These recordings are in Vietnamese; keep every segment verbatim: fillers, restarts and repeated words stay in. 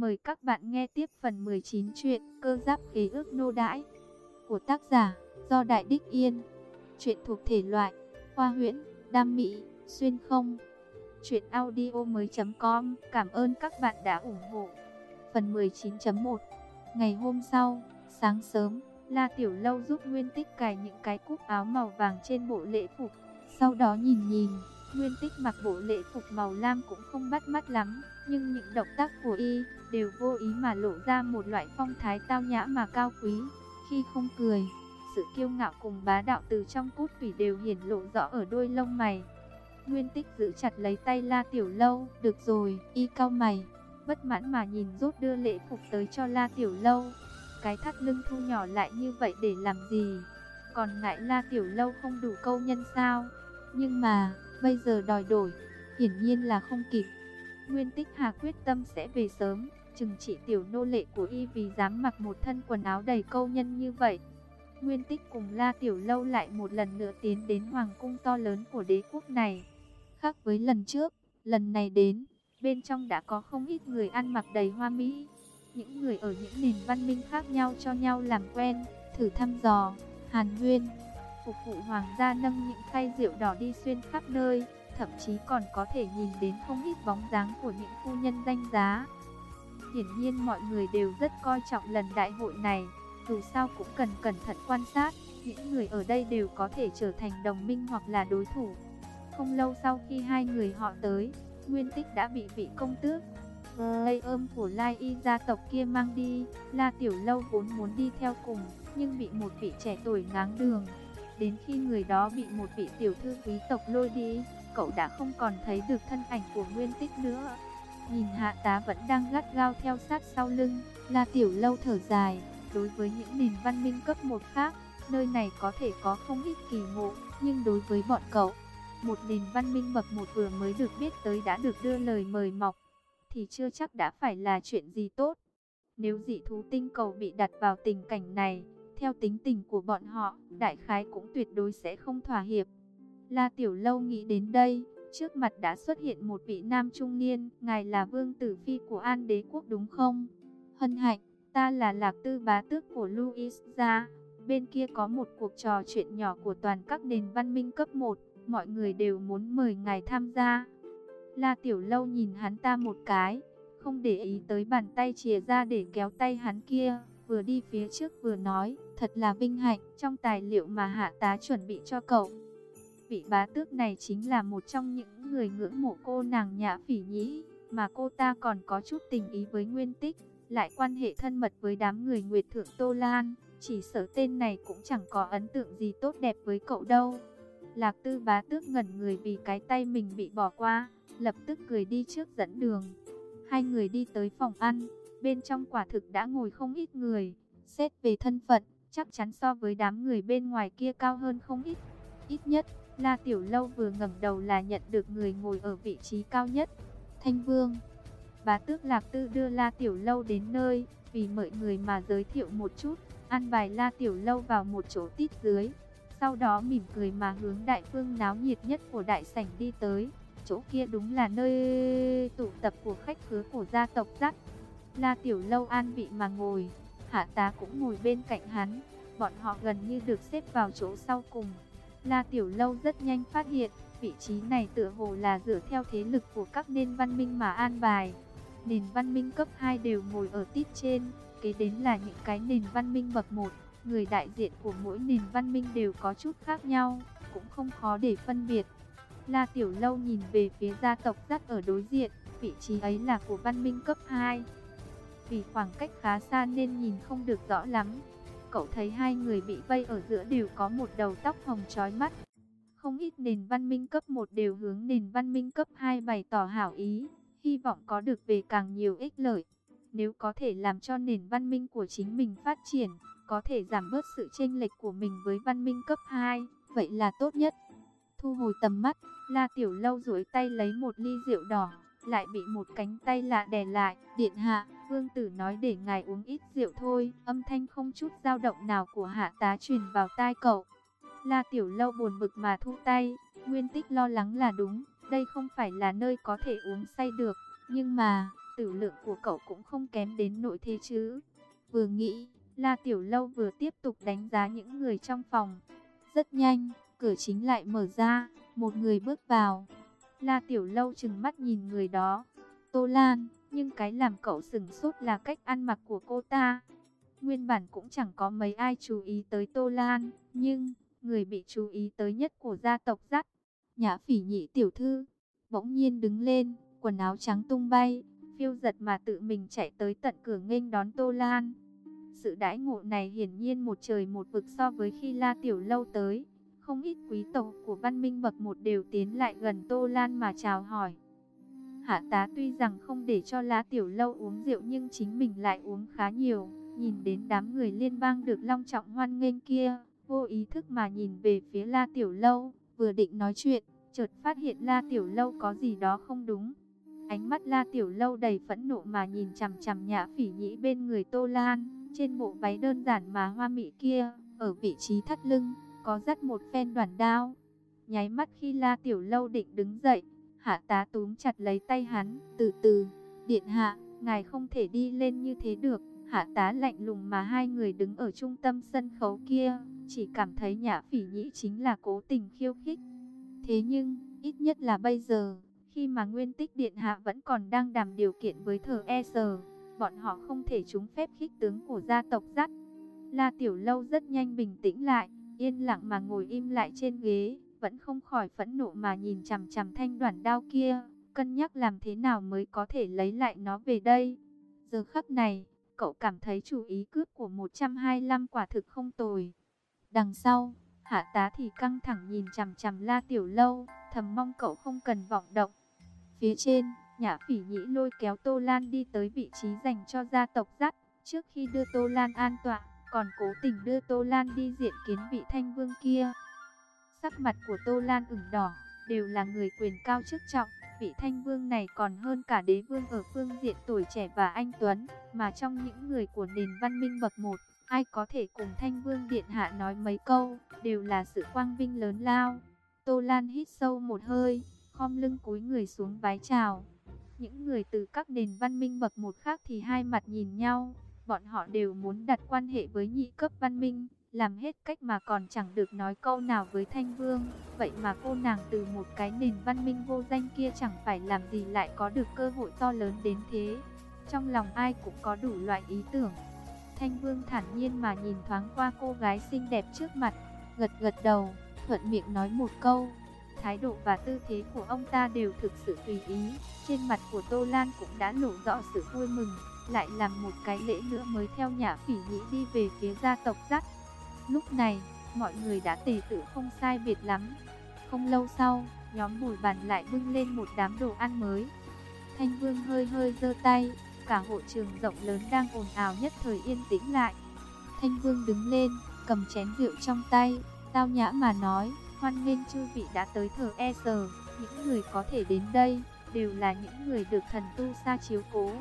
Mời các bạn nghe tiếp phần mười chín truyện Cơ Giáp Khế Ước Nô Đãi của tác giả Do Đại Đích Yên. Truyện thuộc thể loại khoa huyễn, đam mỹ, xuyên không. Truyện audio mới.com. Cảm ơn các bạn đã ủng hộ. Phần mười chín chấm một. Ngày hôm sau, sáng sớm, La Tiểu Lâu giúp Nguyên Tích cài những cái cúc áo màu vàng trên bộ lễ phục. Sau đó nhìn nhìn, Nguyên Tích mặc bộ lễ phục màu lam cũng không bắt mắt lắm, nhưng những động tác của y đều vô ý mà lộ ra một loại phong thái tao nhã mà cao quý. Khi không cười, sự kiêu ngạo cùng bá đạo từ trong cốt tủy đều hiển lộ rõ ở đôi lông mày. Nguyên Tích giữ chặt lấy tay La Tiểu Lâu. Được rồi, y cau mày, bất mãn mà nhìn rốt đưa lễ phục tới cho La Tiểu Lâu. Cái thắt lưng thu nhỏ lại như vậy để làm gì? Còn ngại La Tiểu Lâu không đủ câu nhân sao? Nhưng mà, bây giờ đòi đổi, hiển nhiên là không kịp. Nguyên Tích Hà quyết tâm sẽ về sớm, trừng trị tiểu nô lệ của y vì dám mặc một thân quần áo đầy câu nhân như vậy. Nguyên Tích cùng La Tiểu Lâu lại một lần nữa tiến đến hoàng cung to lớn của đế quốc này. Khác với lần trước, lần này đến, bên trong đã có không ít người ăn mặc đầy hoa mỹ. Những người ở những nền văn minh khác nhau cho nhau làm quen, thử thăm dò, hàn huyên. Phục vụ hoàng gia nâng những khay rượu đỏ đi xuyên khắp nơi, thậm chí còn có thể nhìn đến không ít bóng dáng của những phu nhân danh giá. Hiển nhiên mọi người đều rất coi trọng lần đại hội này, dù sao cũng cần cẩn thận quan sát, những người ở đây đều có thể trở thành đồng minh hoặc là đối thủ. Không lâu sau khi hai người họ tới, Nguyên Tích đã bị vị công tước Lây ôm của Lai Y gia tộc kia mang đi. La Tiểu Lâu vốn muốn đi theo cùng, nhưng bị một vị trẻ tuổi ngáng đường. Đến khi người đó bị một vị tiểu thư quý tộc lôi đi, cậu đã không còn thấy được thân ảnh của Nguyên Tích nữa. Nhìn hạ tá vẫn đang gắt gao theo sát sau lưng, La Tiểu Lâu thở dài. Đối với những nền văn minh cấp một khác, nơi này có thể có không ít kỳ ngộ, nhưng đối với bọn cậu, một nền văn minh bậc một vừa mới được biết tới đã được đưa lời mời mọc, thì chưa chắc đã phải là chuyện gì tốt. Nếu dị thú tinh cầu bị đặt vào tình cảnh này, theo tính tình của bọn họ, đại khái cũng tuyệt đối sẽ không thỏa hiệp. La Tiểu Lâu nghĩ đến đây, trước mặt đã xuất hiện một vị nam trung niên. Ngài là vương tử phi của An đế quốc đúng không? Hân hạnh, ta là Lạc Tư bá tước của Louis gia. Bên kia có một cuộc trò chuyện nhỏ của toàn các nền văn minh cấp một, mọi người đều muốn mời ngài tham gia. La Tiểu Lâu nhìn hắn ta một cái, không để ý tới bàn tay chìa ra để kéo tay hắn kia, vừa đi phía trước vừa nói, thật là vinh hạnh, trong tài liệu mà hạ tá chuẩn bị cho cậu, vị bá tước này chính là một trong những người ngưỡng mộ cô nàng Nhã Phỉ Nhĩ, mà cô ta còn có chút tình ý với Nguyên Tích, lại quan hệ thân mật với đám người Nguyệt Thượng Tô Lan, chỉ sợ tên này cũng chẳng có ấn tượng gì tốt đẹp với cậu đâu. Lạc Tư bá tước ngẩn người vì cái tay mình bị bỏ qua, lập tức cười đi trước dẫn đường. Hai người đi tới phòng ăn, bên trong quả thực đã ngồi không ít người, xét về thân phận, chắc chắn so với đám người bên ngoài kia cao hơn không ít. Ít nhất, La Tiểu Lâu vừa ngẩng đầu là nhận được người ngồi ở vị trí cao nhất. Thanh Vương. Bá tước Lạc Tư đưa La Tiểu Lâu đến nơi, vì mọi người mà giới thiệu một chút, an bài La Tiểu Lâu vào một chỗ tít dưới. Sau đó mỉm cười mà hướng đại phương náo nhiệt nhất của đại sảnh đi tới. Chỗ kia đúng là nơi tụ tập của khách khứa của gia tộc Dắt. La Tiểu Lâu an vị mà ngồi, hạ tá cũng ngồi bên cạnh hắn. Bọn họ gần như được xếp vào chỗ sau cùng. La Tiểu Lâu rất nhanh phát hiện, vị trí này tựa hồ là dựa theo thế lực của các nền văn minh mà an bài. Nền văn minh cấp hai đều ngồi ở tít trên, kế đến là những cái nền văn minh bậc một. Người đại diện của mỗi nền văn minh đều có chút khác nhau, cũng không khó để phân biệt. La Tiểu Lâu nhìn về phía gia tộc Dắt ở đối diện, vị trí ấy là của văn minh cấp hai. Vì khoảng cách khá xa nên nhìn không được rõ lắm. Cậu thấy hai người bị vây ở giữa đều có một đầu tóc hồng chói mắt. Không ít nền văn minh cấp một đều hướng nền văn minh cấp hai bày tỏ hảo ý, hy vọng có được về càng nhiều ích lợi. Nếu có thể làm cho nền văn minh của chính mình phát triển, có thể giảm bớt sự chênh lệch của mình với văn minh cấp hai, vậy là tốt nhất. Thu hồi tầm mắt, La Tiểu Lâu duỗi tay lấy một ly rượu đỏ, lại bị một cánh tay lạ đè lại. Điện hạ, vương tử nói để ngài uống ít rượu thôi. Âm thanh không chút dao động nào của hạ tá truyền vào tai cậu. La Tiểu Lâu buồn bực mà thu tay. Nguyên Tích lo lắng là đúng, đây không phải là nơi có thể uống say được. Nhưng mà, tử lượng của cậu cũng không kém đến nỗi thế chứ. Vừa nghĩ, La Tiểu Lâu vừa tiếp tục đánh giá những người trong phòng. Rất nhanh, cửa chính lại mở ra, một người bước vào. La Tiểu Lâu trừng mắt nhìn người đó. Tô Lan, nhưng cái làm cậu sửng sốt là cách ăn mặc của cô ta. Nguyên bản cũng chẳng có mấy ai chú ý tới Tô Lan, nhưng người bị chú ý tới nhất của gia tộc Dắt, Nhã Phỉ Nhị tiểu thư, bỗng nhiên đứng lên, quần áo trắng tung bay, phiêu giật mà tự mình chạy tới tận cửa nghênh đón Tô Lan. Sự đãi ngộ này hiển nhiên một trời một vực so với khi La Tiểu Lâu tới. Không ít quý tộc của văn minh bậc một đều tiến lại gần Tô Lan mà chào hỏi. Hạ tá tuy rằng không để cho La Tiểu Lâu uống rượu nhưng chính mình lại uống khá nhiều. Nhìn đến đám người liên bang được long trọng hoan nghênh kia, vô ý thức mà nhìn về phía La Tiểu Lâu, vừa định nói chuyện, chợt phát hiện La Tiểu Lâu có gì đó không đúng. Ánh mắt La Tiểu Lâu đầy phẫn nộ mà nhìn chằm chằm Nhã Phỉ Nhĩ bên người Tô Lan, trên bộ váy đơn giản mà hoa mị kia, ở vị trí thắt lưng, có dắt một phen đoản đao. Nháy mắt khi La Tiểu Lâu định đứng dậy, Hạ tá túm chặt lấy tay hắn, từ từ, điện hạ, ngài không thể đi lên như thế được. Hạ tá lạnh lùng mà hai người đứng ở trung tâm sân khấu kia, chỉ cảm thấy Nhã Phỉ Nhĩ chính là cố tình khiêu khích. Thế nhưng, ít nhất là bây giờ, khi mà Nguyên Tích Điện Hạ vẫn còn đang đàm điều kiện với Thờ E Sờ, bọn họ không thể trúng phép khích tướng của gia tộc Dắt. La Tiểu Lâu rất nhanh bình tĩnh lại, yên lặng mà ngồi im lại trên ghế, vẫn không khỏi phẫn nộ mà nhìn chằm chằm thanh đoản đao kia, cân nhắc làm thế nào mới có thể lấy lại nó về đây. Giờ khắc này, cậu cảm thấy chủ ý cướp của một trăm hai mươi lăm quả thực không tồi. Đằng sau, Hạ tá thì căng thẳng nhìn chằm chằm La Tiểu Lâu, thầm mong cậu không cần vọng động. Phía trên, Nhã Phỉ Nhĩ lôi kéo Tô Lan đi tới vị trí dành cho gia tộc Dắt. Trước khi đưa Tô Lan an tọa, còn cố tình đưa Tô Lan đi diện kiến vị thanh vương kia. Sắc mặt của Tô Lan ửng đỏ, đều là người quyền cao chức trọng. Vị thanh vương này còn hơn cả đế vương ở phương diện tuổi trẻ và anh tuấn, mà trong những người của nền văn minh bậc một, ai có thể cùng thanh vương điện hạ nói mấy câu, đều là sự quang vinh lớn lao. Tô Lan hít sâu một hơi, khom lưng cúi người xuống vái chào. Những người từ các nền văn minh bậc một khác thì hai mặt nhìn nhau, bọn họ đều muốn đặt quan hệ với nhị cấp văn minh, làm hết cách mà còn chẳng được nói câu nào với thanh vương. Vậy mà cô nàng từ một cái nền văn minh vô danh kia chẳng phải làm gì lại có được cơ hội to lớn đến thế. Trong lòng ai cũng có đủ loại ý tưởng. Thanh vương thản nhiên mà nhìn thoáng qua cô gái xinh đẹp trước mặt, gật gật đầu, thuận miệng nói một câu. Thái độ và tư thế của ông ta đều thực sự tùy ý. Trên mặt của Tô Lan cũng đã lộ rõ sự vui mừng, lại làm một cái lễ nữa mới theo Nhã Phỉ Nhĩ đi về phía gia tộc Dắt. Lúc này, mọi người đã tề tự không sai biệt lắm. Không lâu sau, nhóm bồi bàn lại bưng lên một đám đồ ăn mới. Thanh vương hơi hơi giơ tay, cả hội trường rộng lớn đang ồn ào nhất thời yên tĩnh lại. Thanh vương đứng lên, cầm chén rượu trong tay, tao nhã mà nói, hoan nghênh chư vị đã tới Thờ E Sờ. Những người có thể đến đây, đều là những người được thần tu sa chiếu cố.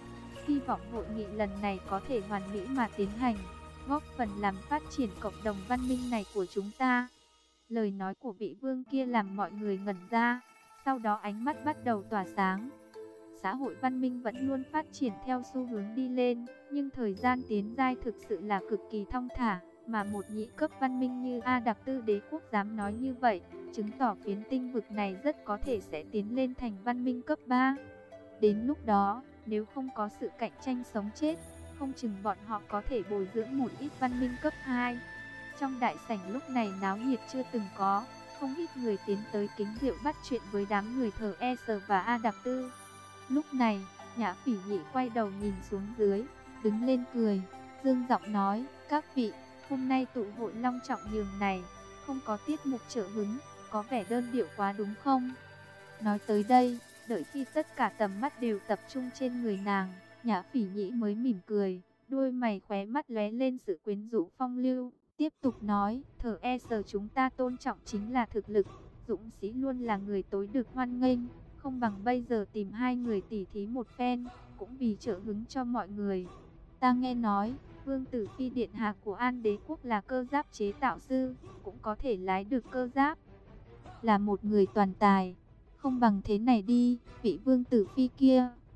Hy vọng hội nghị lần này có thể hoàn mỹ mà tiến hành, góp phần làm phát triển cộng đồng văn minh này của chúng ta. Lời nói của vị vương kia làm mọi người ngẩn ra, sau đó ánh mắt bắt đầu tỏa sáng. Xã hội văn minh vẫn luôn phát triển theo xu hướng đi lên, nhưng thời gian tiến giai thực sự là cực kỳ thong thả, mà một nhị cấp văn minh như A Đặc Tư Đế quốc dám nói như vậy, chứng tỏ phiến tinh vực này rất có thể sẽ tiến lên thành văn minh cấp ba. Đến lúc đó, nếu không có sự cạnh tranh sống chết, không chừng bọn họ có thể bồi dưỡng một ít văn minh cấp hai. Trong đại sảnh lúc này náo nhiệt chưa từng có, không ít người tiến tới kính rượu bắt chuyện với đám người Thờ E Sờ và A Đặc Tư. Lúc này, Nhã Phỉ Nhĩ quay đầu nhìn xuống dưới, đứng lên cười, dương giọng nói, các vị, hôm nay tụ hội long trọng nhường này, không có tiết mục trợ hứng, có vẻ đơn điệu quá đúng không? Nói tới đây, đợi khi tất cả tầm mắt đều tập trung trên người nàng, Nhã Phỉ Nhĩ mới mỉm cười, đôi mày khóe mắt lóe lên sự quyến rũ phong lưu, tiếp tục nói, Thờ E Sờ chúng ta tôn trọng chính là thực lực, dũng sĩ luôn là người tối được hoan nghênh, không bằng bây giờ tìm hai người tỉ thí một phen, cũng vì trợ hứng cho mọi người. Ta nghe nói, Vương Tử Phi điện hạ của An Đế quốc là cơ giáp chế tạo sư, cũng có thể lái được cơ giáp, là một người toàn tài. Không bằng thế này đi, vị Vương Tử Phi kia,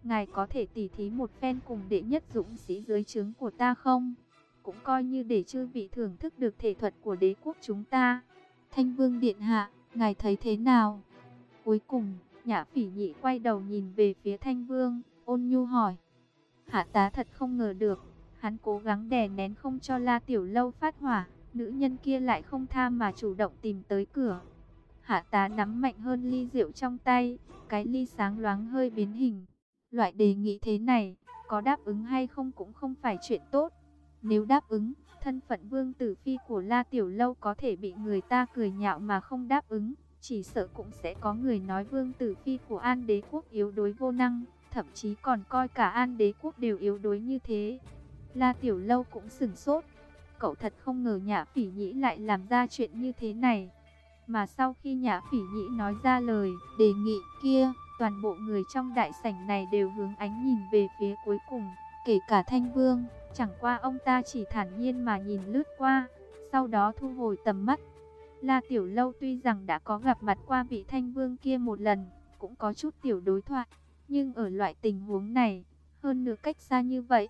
ngài có thể tỉ thí một phen cùng đệ nhất dũng sĩ dưới trướng của ta không? Cũng coi như để chư vị thưởng thức được thể thuật của đế quốc chúng ta. Thanh Vương điện hạ, ngài thấy thế nào? Cuối cùng, Nhã Phỉ Nhị quay đầu nhìn về phía Thanh Vương, ôn nhu hỏi. Hạ tá thật không ngờ được, hắn cố gắng đè nén không cho La Tiểu Lâu phát hỏa, nữ nhân kia lại không tha mà chủ động tìm tới cửa. Hạ tá nắm mạnh hơn ly rượu trong tay, cái ly sáng loáng hơi biến hình. Loại đề nghị thế này, có đáp ứng hay không cũng không phải chuyện tốt. Nếu đáp ứng, thân phận vương tử phi của La Tiểu Lâu có thể bị người ta cười nhạo, mà không đáp ứng, chỉ sợ cũng sẽ có người nói vương tử phi của An Đế quốc yếu đuối vô năng, thậm chí còn coi cả An Đế quốc đều yếu đuối như thế. La Tiểu Lâu cũng sửng sốt, cậu thật không ngờ Nhã Phỉ Nhĩ lại làm ra chuyện như thế này. Mà sau khi Nhã Phỉ Nhĩ nói ra lời đề nghị kia, toàn bộ người trong đại sảnh này đều hướng ánh nhìn về phía cuối cùng, kể cả Thanh Vương. Chẳng qua ông ta chỉ thản nhiên mà nhìn lướt qua, sau đó thu hồi tầm mắt. La Tiểu Lâu tuy rằng đã có gặp mặt qua vị Thanh Vương kia một lần, cũng có chút tiểu đối thoại, nhưng ở loại tình huống này, hơn nữa cách xa như vậy,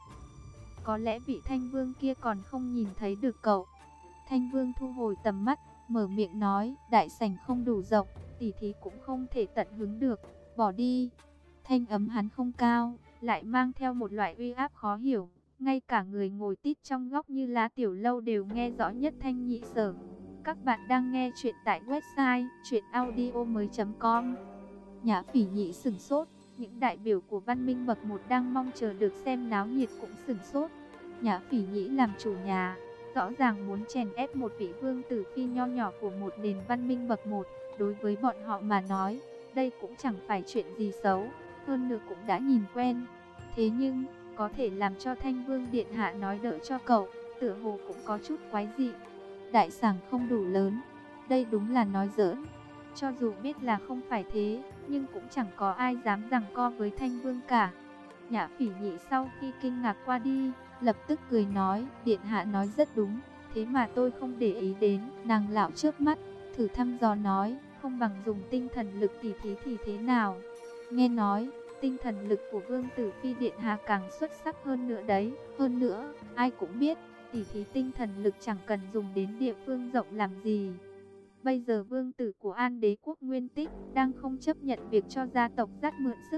có lẽ vị Thanh Vương kia còn không nhìn thấy được cậu. Thanh Vương thu hồi tầm mắt, mở miệng nói, đại sảnh không đủ rộng, tỉ thí cũng không thể tận hứng được, bỏ đi. Thanh âm hắn không cao, lại mang theo một loại uy áp khó hiểu. Ngay cả người ngồi tít trong góc như La Tiểu Lâu đều nghe rõ nhất thanh nhị sở. Các bạn đang nghe chuyện tại website truyện audio mới chấm com. Nhã Phỉ Nhị sửng sốt, những đại biểu của văn minh bậc một đang mong chờ được xem náo nhiệt cũng sửng sốt. Nhã Phỉ Nhĩ làm chủ nhà, rõ ràng muốn chèn ép một vị vương tử phi nho nhỏ của một nền văn minh bậc một. Đối với bọn họ mà nói, đây cũng chẳng phải chuyện gì xấu, hơn nữa cũng đã nhìn quen. Thế nhưng, có thể làm cho Thanh Vương điện hạ nói đỡ cho cậu, tựa hồ cũng có chút quái dị. Đại sảnh không đủ lớn, đây đúng là nói giỡn. Cho dù biết là không phải thế, nhưng cũng chẳng có ai dám giằng co với Thanh Vương cả. Nhã Phỉ Nhị sau khi kinh ngạc qua đi, lập tức cười nói, điện hạ nói rất đúng, thế mà tôi không để ý đến. Nàng lão trước mắt, thử thăm dò nói, không bằng dùng tinh thần lực tỉ thí thì thế nào? Nghe nói, tinh thần lực của vương tử phi điện hạ càng xuất sắc hơn nữa đấy. Hơn nữa, ai cũng biết, tỉ thí tinh thần lực chẳng cần dùng đến địa phương rộng làm gì. Bây giờ vương tử của An Đế quốc Nguyên Tích đang không chấp nhận việc cho gia tộc dắt mượn sức,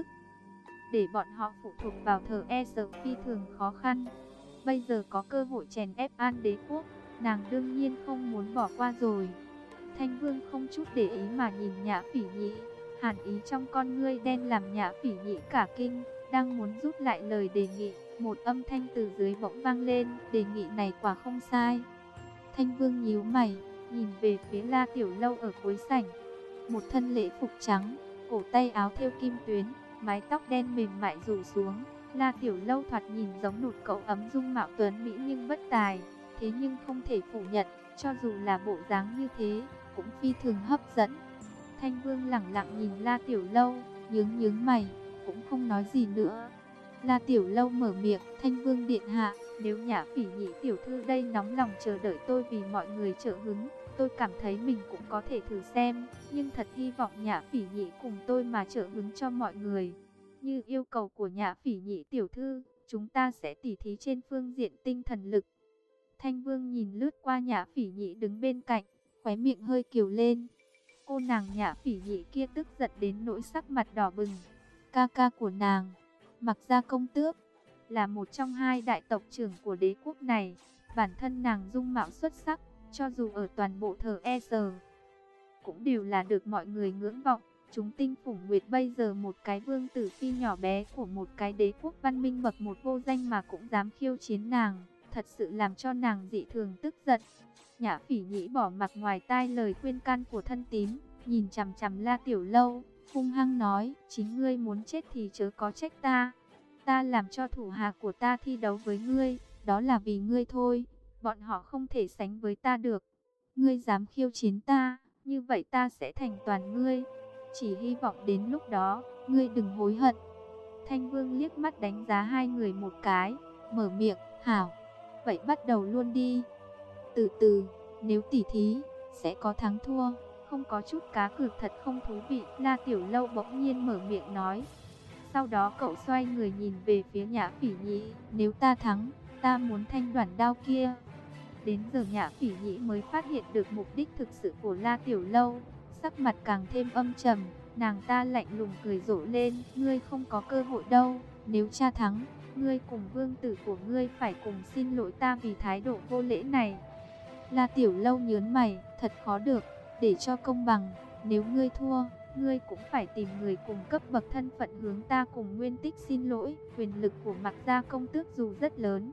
để bọn họ phụ thuộc vào thờ e sợ phi thường khó khăn. Bây giờ có cơ hội chèn ép An Đế quốc, nàng đương nhiên không muốn bỏ qua rồi. Thanh Vương không chút để ý mà nhìn Nhã Phỉ Nhĩ, hàn ý trong con ngươi đen làm Nhã Phỉ Nhĩ cả kinh, đang muốn rút lại lời đề nghị, một âm thanh từ dưới bỗng vang lên, đề nghị này quả không sai. Thanh Vương nhíu mày, nhìn về phía La Tiểu Lâu ở cuối sảnh, một thân lễ phục trắng, cổ tay áo thêu kim tuyến, mái tóc đen mềm mại rủ xuống. La Tiểu Lâu thoạt nhìn giống nụt cậu ấm dung mạo tuấn mỹ nhưng bất tài, thế nhưng không thể phủ nhận, cho dù là bộ dáng như thế, cũng phi thường hấp dẫn. Thanh Vương lẳng lặng nhìn La Tiểu Lâu, nhướng nhướng mày, cũng không nói gì nữa. La Tiểu Lâu mở miệng, Thanh Vương điện hạ, nếu Nhã Phỉ Nhĩ tiểu thư đây nóng lòng chờ đợi tôi vì mọi người trợ hứng, tôi cảm thấy mình cũng có thể thử xem, nhưng thật hy vọng Nhã Phỉ Nhĩ cùng tôi mà trợ hứng cho mọi người. Như yêu cầu của Nhã Phỉ Nhĩ tiểu thư, chúng ta sẽ tỉ thí trên phương diện tinh thần lực. Thanh Vương nhìn lướt qua Nhã Phỉ Nhĩ đứng bên cạnh, khóe miệng hơi kiều lên. Cô nàng Nhã Phỉ Nhĩ kia tức giận đến nỗi sắc mặt đỏ bừng. Ca ca của nàng, Mặc Gia công tước, là một trong hai đại tộc trưởng của đế quốc này. Bản thân nàng dung mạo xuất sắc, cho dù ở toàn bộ thờ e sờ, cũng đều là được mọi người ngưỡng vọng. Chúng tinh phủ nguyệt bây giờ một cái vương tử phi nhỏ bé của một cái đế quốc văn minh bậc một vô danh mà cũng dám khiêu chiến nàng, thật sự làm cho nàng dị thường tức giận. Nhã Phỉ Nhĩ bỏ mặc ngoài tai lời khuyên can của thân tín, nhìn chằm chằm La Tiểu Lâu, hung hăng nói, chính ngươi muốn chết thì chớ có trách ta. Ta làm cho thủ hạ của ta thi đấu với ngươi, đó là vì ngươi thôi, bọn họ không thể sánh với ta được. Ngươi dám khiêu chiến ta, như vậy ta sẽ thành toàn ngươi. Chỉ hy vọng đến lúc đó, ngươi đừng hối hận. Thanh Vương liếc mắt đánh giá hai người một cái, mở miệng, hảo, vậy bắt đầu luôn đi. Từ từ, nếu tỉ thí, sẽ có thắng thua, không có chút cá cược thật không thú vị. La Tiểu Lâu bỗng nhiên mở miệng nói. Sau đó cậu xoay người nhìn về phía Nhã Phỉ Nhĩ, nếu ta thắng, ta muốn thanh đoản đao kia. Đến giờ Nhã Phỉ Nhĩ mới phát hiện được mục đích thực sự của La Tiểu Lâu, sắc mặt càng thêm âm trầm, nàng ta lạnh lùng cười rộ lên, ngươi không có cơ hội đâu, nếu cha thắng, ngươi cùng vương tử của ngươi phải cùng xin lỗi ta vì thái độ vô lễ này. La Tiểu Lâu nhớn mày, thật khó được, để cho công bằng, nếu ngươi thua, ngươi cũng phải tìm người cùng cấp bậc thân phận hướng ta cùng Nguyên Tích xin lỗi. Quyền lực của Mạc gia công tước dù rất lớn,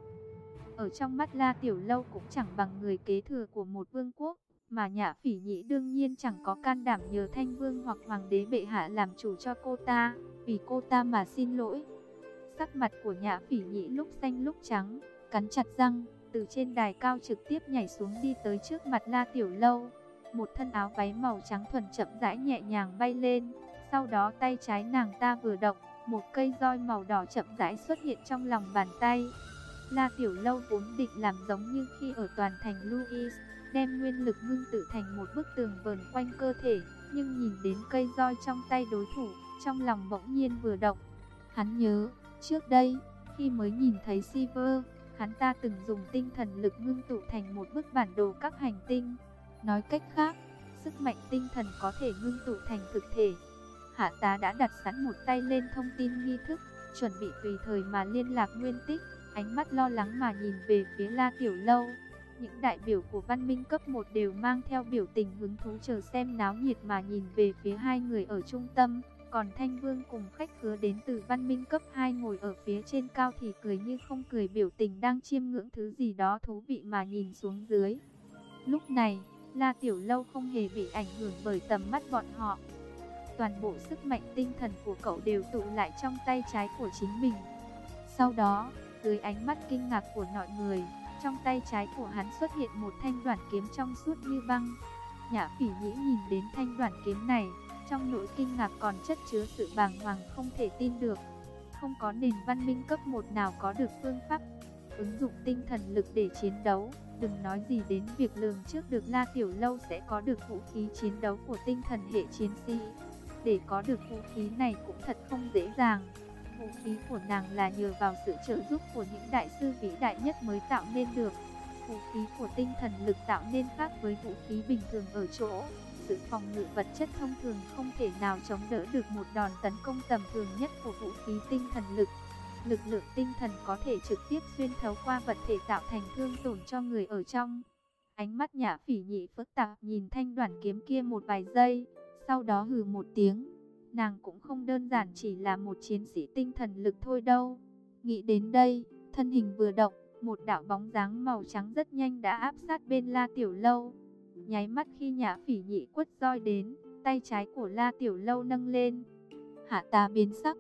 ở trong mắt La Tiểu Lâu cũng chẳng bằng người kế thừa của một vương quốc, mà Nhã Phỉ Nhĩ đương nhiên chẳng có can đảm nhờ Thanh Vương hoặc Hoàng đế bệ hạ làm chủ cho cô ta, vì cô ta mà xin lỗi. Sắc mặt của Nhã Phỉ Nhĩ lúc xanh lúc trắng, cắn chặt răng, từ trên đài cao trực tiếp nhảy xuống đi tới trước mặt La Tiểu Lâu. Một thân áo váy màu trắng thuần chậm rãi nhẹ nhàng bay lên, sau đó tay trái nàng ta vừa động, một cây roi màu đỏ chậm rãi xuất hiện trong lòng bàn tay. La Tiểu Lâu vốn định làm giống như khi ở toàn thành Louis, đem nguyên lực ngưng tụ thành một bức tường vờn quanh cơ thể, nhưng nhìn đến cây roi trong tay đối thủ, trong lòng bỗng nhiên vừa động. Hắn nhớ, trước đây, khi mới nhìn thấy Silver, hắn ta từng dùng tinh thần lực ngưng tụ thành một bức bản đồ các hành tinh. Nói cách khác, sức mạnh tinh thần có thể ngưng tụ thành thực thể. Hạ tá đã đặt sẵn một tay lên thông tin nghi thức, chuẩn bị tùy thời mà liên lạc Nguyên Tích, ánh mắt lo lắng mà nhìn về phía La Tiểu Lâu. Những đại biểu của văn minh cấp một đều mang theo biểu tình hứng thú chờ xem náo nhiệt mà nhìn về phía hai người ở trung tâm. Còn Thanh Vương cùng khách khứa đến từ văn minh cấp hai ngồi ở phía trên cao thì cười như không cười, biểu tình đang chiêm ngưỡng thứ gì đó thú vị mà nhìn xuống dưới. Lúc này, La Tiểu Lâu không hề bị ảnh hưởng bởi tầm mắt bọn họ. Toàn bộ sức mạnh tinh thần của cậu đều tụ lại trong tay trái của chính mình. Sau đó, dưới ánh mắt kinh ngạc của mọi người, trong tay trái của hắn xuất hiện một thanh đoản kiếm trong suốt như băng. Nhã Phỉ Nhĩ nhìn đến thanh đoản kiếm này, trong nỗi kinh ngạc còn chất chứa sự bàng hoàng không thể tin được. Không có nền văn minh cấp một nào có được phương pháp ứng dụng tinh thần lực để chiến đấu, đừng nói gì đến việc lường trước được La Tiểu Lâu sẽ có được vũ khí chiến đấu của tinh thần hệ chiến sĩ. Để có được vũ khí này cũng thật không dễ dàng. Vũ khí của nàng là nhờ vào sự trợ giúp của những đại sư vĩ đại nhất mới tạo nên được. Vũ khí của tinh thần lực tạo nên khác với vũ khí bình thường ở chỗ, sự phòng ngự vật chất thông thường không thể nào chống đỡ được một đòn tấn công tầm thường nhất của vũ khí tinh thần lực. Lực lượng tinh thần có thể trực tiếp xuyên thấu qua vật thể tạo thành thương tổn cho người ở trong. Ánh mắt Nhã Phỉ Nhĩ phức tạp nhìn thanh đoản kiếm kia một vài giây, sau đó hừ một tiếng. Nàng cũng không đơn giản chỉ là một chiến sĩ tinh thần lực thôi đâu. Nghĩ đến đây, thân hình vừa động, một đạo bóng dáng màu trắng rất nhanh đã áp sát bên La Tiểu Lâu. Nháy mắt khi Nhã Phỉ Nhĩ quất roi đến, tay trái của La Tiểu Lâu nâng lên. Hạ tá biến sắc.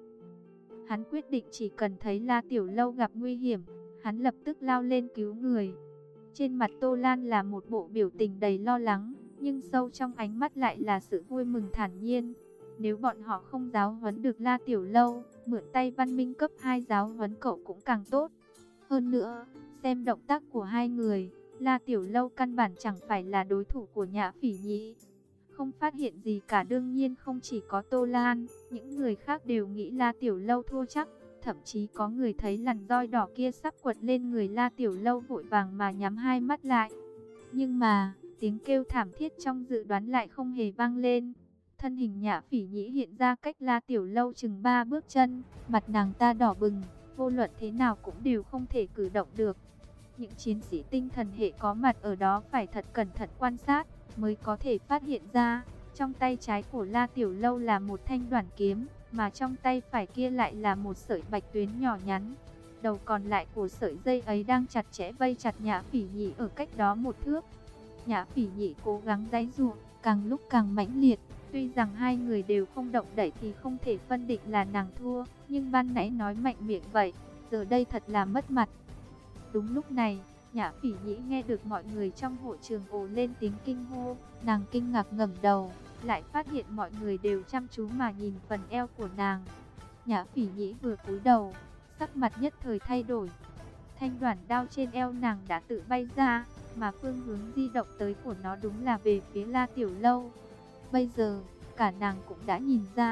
Hắn quyết định chỉ cần thấy La Tiểu Lâu gặp nguy hiểm, hắn lập tức lao lên cứu người. Trên mặt Tô Lan là một bộ biểu tình đầy lo lắng, nhưng sâu trong ánh mắt lại là sự vui mừng thản nhiên. Nếu bọn họ không giáo huấn được La Tiểu Lâu, mượn tay văn minh cấp hai giáo huấn cậu cũng càng tốt. Hơn nữa, xem động tác của hai người, La Tiểu Lâu căn bản chẳng phải là đối thủ của Nhã Phỉ Nhĩ. Không phát hiện gì cả, đương nhiên không chỉ có Tô Lan, những người khác đều nghĩ La Tiểu Lâu thua chắc. Thậm chí có người thấy làn roi đỏ kia sắp quật lên người La Tiểu Lâu vội vàng mà nhắm hai mắt lại. Nhưng mà, tiếng kêu thảm thiết trong dự đoán lại không hề vang lên. Thân hình Nhã Phỉ Nhĩ hiện ra cách La Tiểu Lâu chừng ba bước chân, mặt nàng ta đỏ bừng, vô luận thế nào cũng đều không thể cử động được. Những chiến sĩ tinh thần hệ có mặt ở đó phải thật cẩn thận quan sát, mới có thể phát hiện ra, trong tay trái của La Tiểu Lâu là một thanh đoản kiếm, mà trong tay phải kia lại là một sợi bạch tuyến nhỏ nhắn. Đầu còn lại của sợi dây ấy đang chặt chẽ vây chặt Nhã Phỉ Nhĩ ở cách đó một thước. Nhã Phỉ Nhĩ cố gắng giãy giụa, càng lúc càng mãnh liệt. Tuy rằng hai người đều không động đậy thì không thể phân định là nàng thua, nhưng ban nãy nói mạnh miệng vậy, giờ đây thật là mất mặt. Đúng lúc này, Nhã Phỉ Nhĩ nghe được mọi người trong hội trường ồ lên tiếng kinh hô, nàng kinh ngạc ngẩng đầu, lại phát hiện mọi người đều chăm chú mà nhìn phần eo của nàng. Nhã Phỉ Nhĩ vừa cúi đầu, sắc mặt nhất thời thay đổi. Thanh đoản đao trên eo nàng đã tự bay ra, mà phương hướng di động tới của nó đúng là về phía La Tiểu Lâu. Bây giờ, cả nàng cũng đã nhìn ra,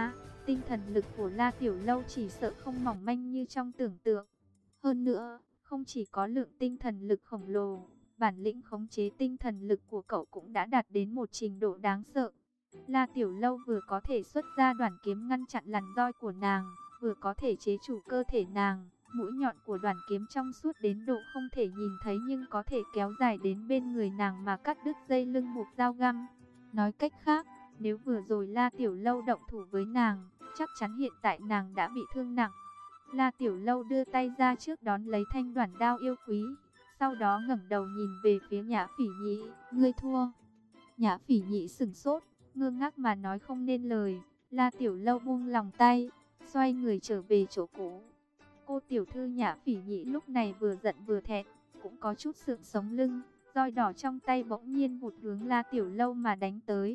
Tinh thần lực của La Tiểu Lâu chỉ sợ không mỏng manh như trong tưởng tượng. Hơn nữa, không chỉ có lượng tinh thần lực khổng lồ, bản lĩnh khống chế tinh thần lực của cậu cũng đã đạt đến một trình độ đáng sợ. La Tiểu Lâu vừa có thể xuất ra đoản kiếm ngăn chặn làn roi của nàng, vừa có thể chế chủ cơ thể nàng. Mũi nhọn của đoản kiếm trong suốt đến độ không thể nhìn thấy nhưng có thể kéo dài đến bên người nàng mà cắt đứt dây lưng buộc dao găm. Nói cách khác, nếu vừa rồi La Tiểu Lâu động thủ với nàng, chắc chắn hiện tại nàng đã bị thương nặng. La Tiểu Lâu đưa tay ra trước đón lấy thanh đoản đao yêu quý, sau đó ngẩng đầu nhìn về phía Nhã Phỉ Nhĩ. Ngươi thua. Nhã Phỉ Nhĩ sửng sốt, ngơ ngác mà nói không nên lời. La Tiểu Lâu buông lòng tay, xoay người trở về chỗ cũ. Cô tiểu thư Nhã Phỉ Nhĩ lúc này vừa giận vừa thẹn, cũng có chút sượng sống lưng, roi đỏ trong tay bỗng nhiên vụt hướng La Tiểu Lâu mà đánh tới.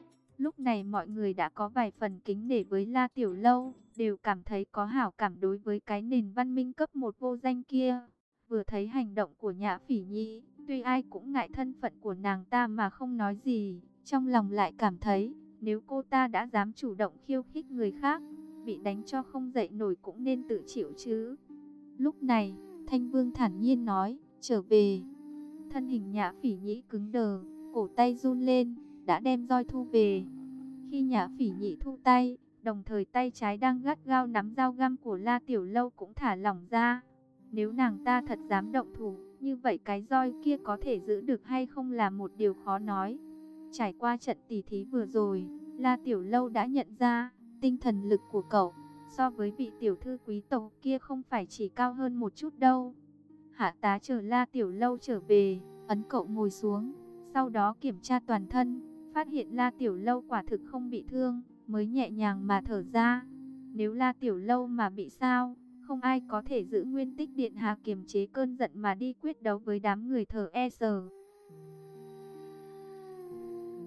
Lúc này mọi người đã có vài phần kính nể với La Tiểu Lâu, đều cảm thấy có hảo cảm đối với cái nền văn minh cấp một vô danh kia. Vừa thấy hành động của Nhã Phỉ Nhĩ, tuy ai cũng ngại thân phận của nàng ta mà không nói gì, trong lòng lại cảm thấy, nếu cô ta đã dám chủ động khiêu khích người khác, bị đánh cho không dậy nổi cũng nên tự chịu chứ. Lúc này, Thanh Vương thản nhiên nói, trở về. Thân hình Nhã Phỉ Nhĩ cứng đờ, cổ tay run lên, đã đem roi thu về. Khi Nhã Phỉ Nhĩ thu tay, đồng thời tay trái đang gắt gao nắm dao găm của La Tiểu Lâu cũng thả lỏng ra. Nếu nàng ta thật dám động thủ, như vậy cái roi kia có thể giữ được hay không là một điều khó nói. Trải qua trận tỉ thí vừa rồi, La Tiểu Lâu đã nhận ra, tinh thần lực của cậu, so với vị tiểu thư quý tộc kia không phải chỉ cao hơn một chút đâu. Hạ tá chờ La Tiểu Lâu trở về, ấn cậu ngồi xuống, sau đó kiểm tra toàn thân, phát hiện La Tiểu Lâu quả thực không bị thương, mới nhẹ nhàng mà thở ra. Nếu La Tiểu Lâu mà bị sao, không ai có thể giữ nguyên tích điện hạ kiềm chế cơn giận mà đi quyết đấu với đám người thờ e sờ.